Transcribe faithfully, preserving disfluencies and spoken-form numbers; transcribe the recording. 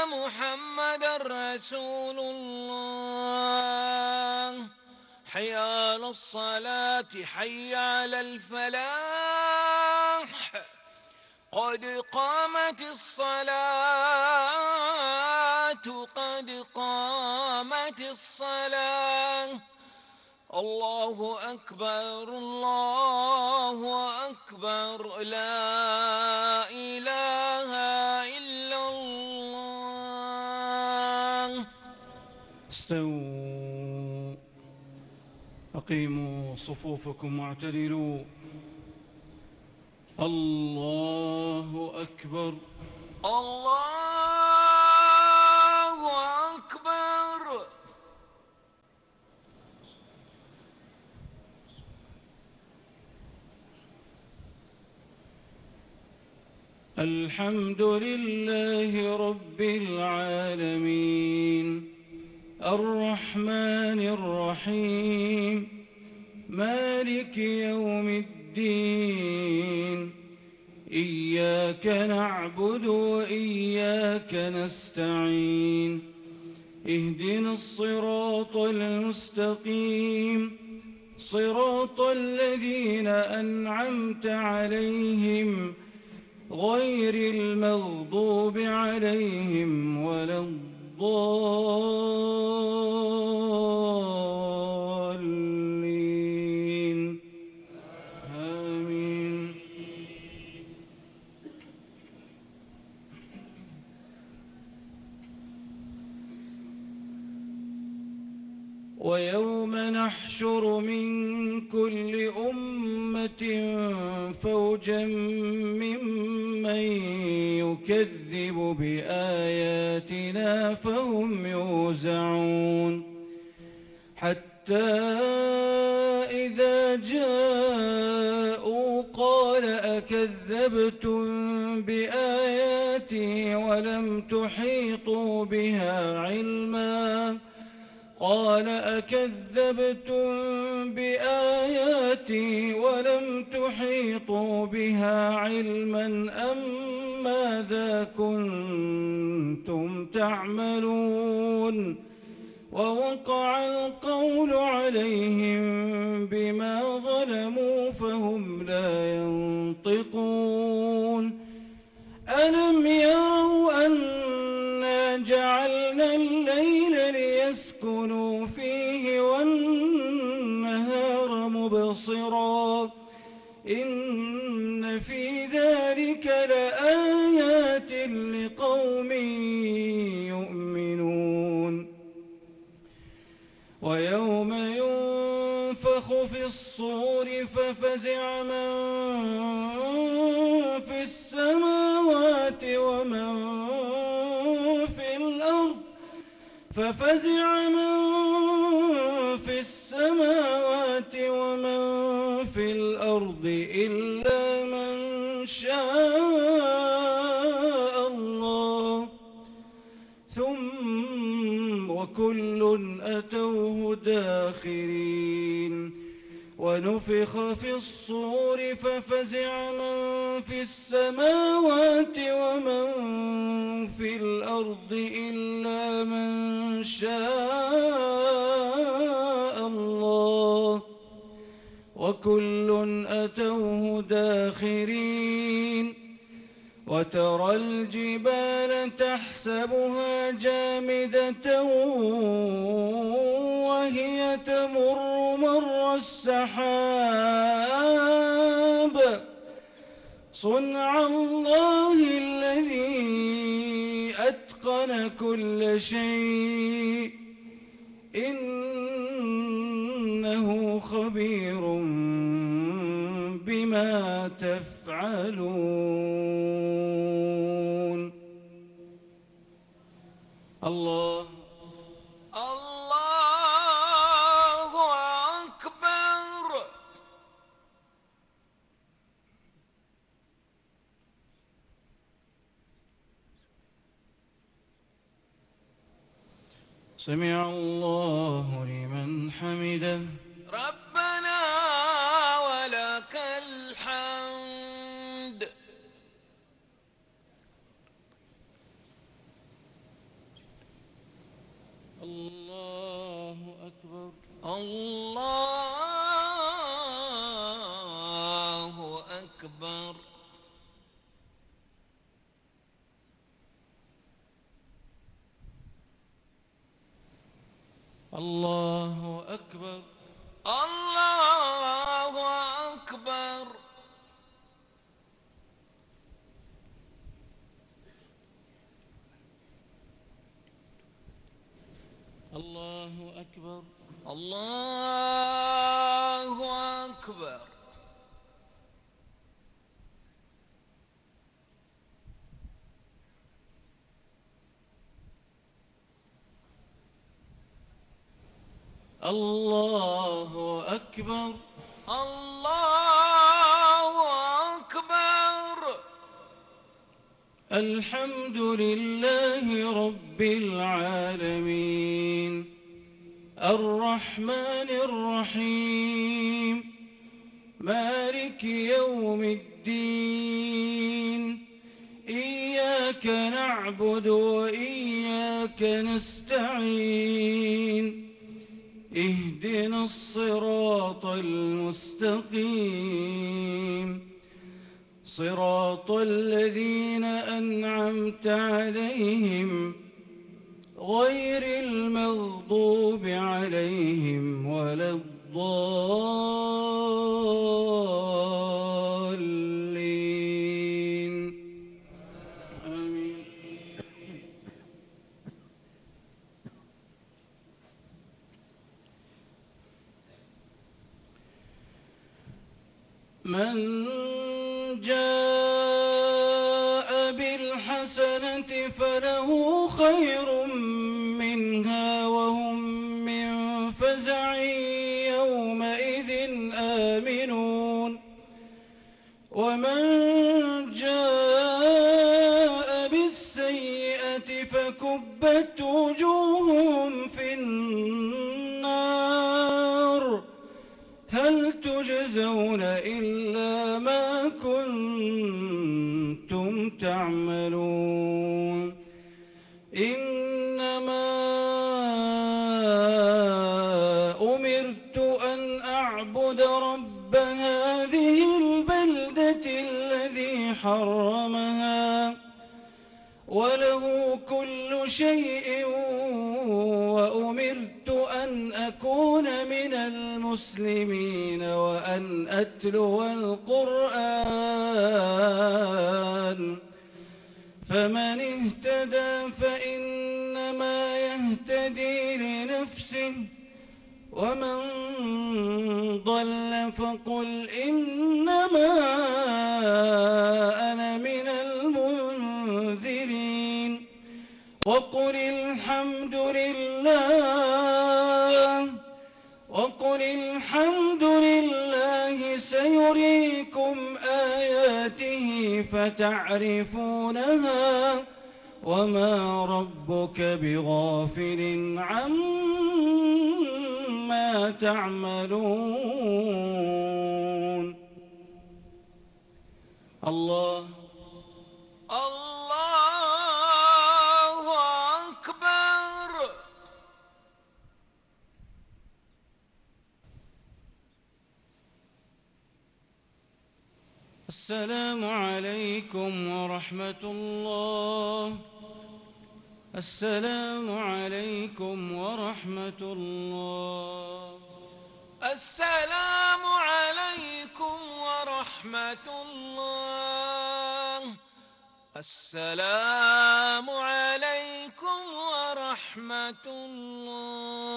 محمد رسول الله. حي على الصلاة حي على الفلاح، قد قامت الصلاة قد قامت الصلاة. الله أكبر الله أكبر لا إله إلا الله. استووا، أقيموا صفوفكم واعتدلوا. الله أكبر الله أكبر. الحمد لله رب العالمين، الرحمن الرحيم، مالك يوم الدين. إياك نعبد وإياك نستعين، اهدنا الصراط المستقيم، صراط الذين أنعمت عليهم غير المغضوب عليهم ولا الضالين. آمين. ويوم نحشر من كل أمة فوجا ممن يكذب بآياتنا فهم يوزعون، حتى إذا جاءوا قال أكذبتم بآياتي ولم تحيطوا بها علما قال أكذبتم بآياتي ولم تحيطوا بها علما أم ماذا كنتم تعملون. ووقع القول عليهم بما ظلموا فهم لا ينطقون. ألم يروا أنا جعلنا الليل ليسكنوا فيه والنهار مبصرا إن في ذلك لآيات لقوم يؤمنون. ويوم ينفخ في الصور ففزع من في السماوات ومن في الأرض ففزع من في السماوات ومن في الأرض إلا من شاء الله، ثم وكل أتوه داخرين. ونفخ في الصور ففزع من في السماوات ومن في الأرض إلا من شاء الله، وكل أتوه داخرين. وترى الجبال تحسبها جامدة وهي تمر مر السحاب صنع الله الذي أتقن كل شيء إنه خبير بما تفعلون. الله الله أكبر. سمع الله لمن حمده. ربنا ولك الحمد. أكبر. الله أكبر. الله أكبر. الله أكبر. الله أكبر. الله أكبر. الله أكبر. الحمد لله رب العالمين الرحمن الرحيم مالك يوم الدين إياك نعبد وإياك نستعين اهدنا الصراط المستقيم صراط الذين أنعمت عليهم غير المغضوب عليهم ولا الضالين آمين. من جاء بالحسنة فله خير منها وهم من فزع يومئذ آمنون ومن جاء بالسيئة فكبت وجوههم في النار هل تجزون إلا ما كنتم تعملون إنما أمرت أن أعبد رب هذه البلدة الذي حرمها وله كل شيء وأمرت أن أكون من المسلمين وأن أتلو القرآن فمن اهتدى فإنما يهتدي لنفسه ومن ضل فقل إنما أنا من المنذرين وقل الحمد لله وقل الحمد لله سيريكم آياته فتعرفونها وما ربك بغافل عما تعملون. الله الله أكبر. السلام عليكم ورحمة الله. السلام عليكم ورحمة الله. السلام عليكم ورحمة الله. السلام عليكم ورحمة الله.